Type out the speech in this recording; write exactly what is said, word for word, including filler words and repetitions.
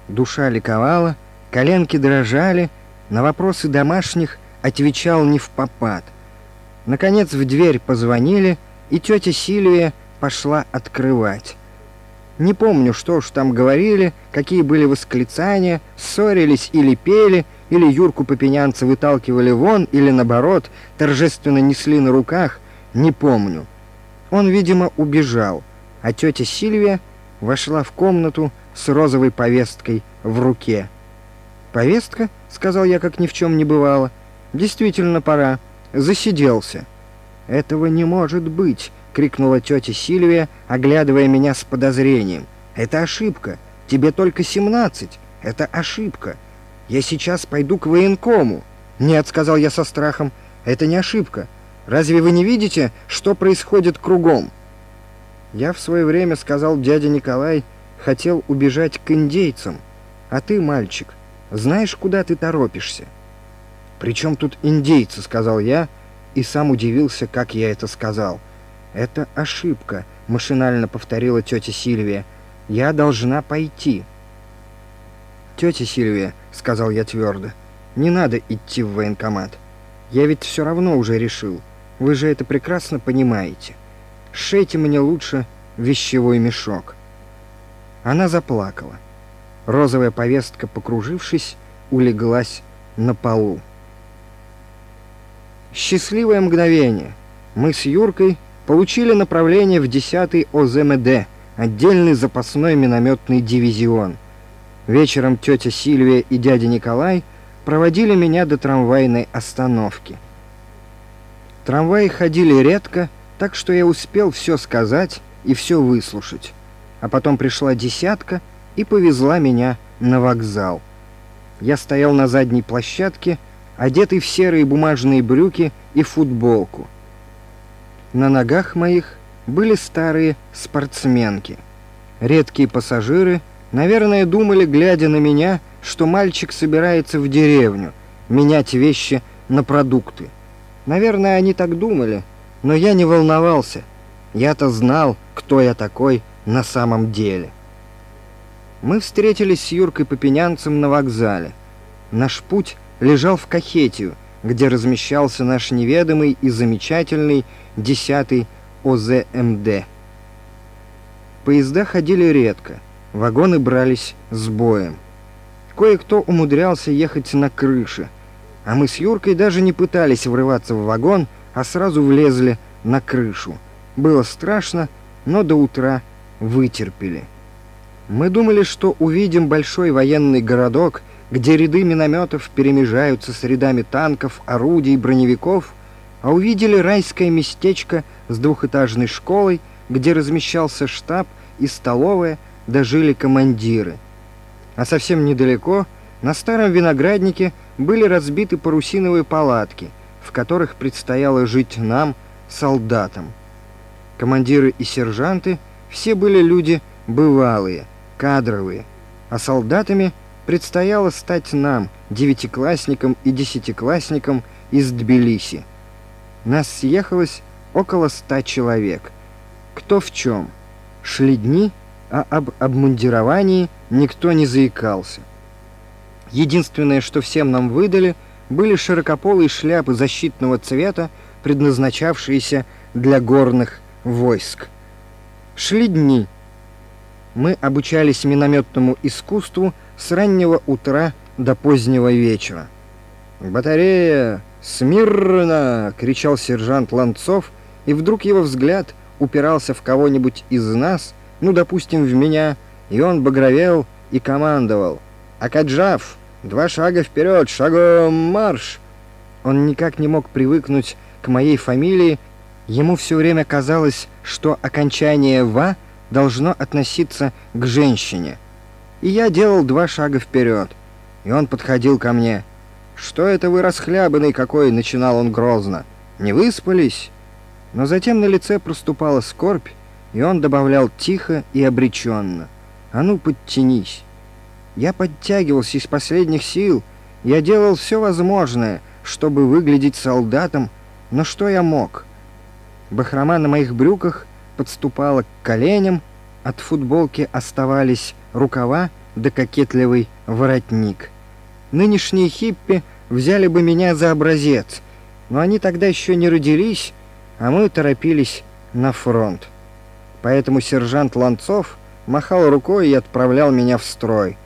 Душа ликовала, коленки дрожали, на вопросы домашних отвечал невпопад. Наконец в дверь позвонили, и тетя Сильвия пошла открывать. Не помню, что уж там говорили, какие были восклицания, ссорились или пели, или Юрку Попенянца выталкивали вон, или, наоборот, торжественно несли на руках, не помню. Он, видимо, убежал, а тетя Сильвия вошла в комнату с розовой повесткой в руке. «Повестка?» — сказал я, как ни в чем не бывало. «Действительно пора. Засиделся». «Этого не может быть!» — крикнула тетя Сильвия, оглядывая меня с подозрением. «Это ошибка. Тебе только семнадцать. Это ошибка. Я сейчас пойду к военкому». «Нет», — сказал я со страхом, — «это не ошибка. Разве вы не видите, что происходит кругом?» Я в свое время, сказал дядя Николай, хотел убежать к индейцам. А ты, мальчик, знаешь, куда ты торопишься? «При чем тут индейцы?» — сказал я, и сам удивился, как я это сказал. «Это ошибка», — машинально повторила тетя Сильвия. «Я должна пойти». «Тетя Сильвия», — сказал я твердо, — «не надо идти в военкомат. Я ведь все равно уже решил. Вы же это прекрасно понимаете. Сшейте мне лучше вещевой мешок». Она заплакала. Розовая повестка, покружившись, улеглась на полу. Счастливое мгновение. Мы с Юркой получили направление в десятый О З М Д, отдельный запасной минометный дивизион. Вечером тетя Сильвия и дядя Николай проводили меня до трамвайной остановки. Трамваи ходили редко, так что я успел все сказать и все выслушать. А потом пришла десятка и повезла меня на вокзал. Я стоял на задней площадке, одетый в серые бумажные брюки и футболку. На ногах моих были старые спортсменки. Редкие пассажиры, наверное, думали, глядя на меня, что мальчик собирается в деревню менять вещи на продукты. Наверное, они так думали, но я не волновался. Я-то знал, кто я такой на самом деле. Мы встретились с Юркой Попенянцем на вокзале. Наш путь лежал в Кахетию, где размещался наш неведомый и замечательный десятый О З М Д. Поезда ходили редко, вагоны брались с боем. Кое-кто умудрялся ехать на крыше, а мы с Юркой даже не пытались врываться в вагон, а сразу влезли на крышу. Было страшно, но до утра вытерпели. Мы думали, что увидим большой военный городок, где ряды минометов перемежаются с рядами танков, орудий, броневиков, а увидели райское местечко с двухэтажной школой, где размещался штаб и столовая, да жили командиры. А совсем недалеко, на старом винограднике, были разбиты парусиновые палатки, в которых предстояло жить нам, солдатам. Командиры и сержанты все были люди бывалые, кадровые, а солдатами предстояло стать нам, девятиклассникам и десятиклассникам из Тбилиси. Нас съехалось около ста человек. Кто в чем? Шли дни, а об обмундировании никто не заикался. Единственное, что всем нам выдали, были широкополые шляпы защитного цвета, предназначавшиеся для горных войск. Шли дни. Мы обучались минометному искусству с раннего утра до позднего вечера. «Батарея! Смирно!» — кричал сержант Ланцов, и вдруг его взгляд упирался в кого-нибудь из нас, ну, допустим, в меня, и он багровел и командовал: «Акаджав! Два шага вперед! Шагом марш!» Он никак не мог привыкнуть к моей фамилии. Ему все время казалось, что окончание «ва» должно относиться к женщине. И я делал два шага вперед, и он подходил ко мне. «Что это вы расхлябанный какой?» — начинал он грозно. «Не выспались?» Но затем на лице проступала скорбь, и он добавлял тихо и обреченно: «А ну, подтянись!» Я подтягивался из последних сил, я делал все возможное, чтобы выглядеть солдатом, но что я мог? Бахрома на моих брюках подступала к коленям, от футболки оставались рукава, да кокетливый воротник. Нынешние хиппи взяли бы меня за образец, но они тогда еще не родились, а мы торопились на фронт. Поэтому сержант Ланцов махал рукой и отправлял меня в строй.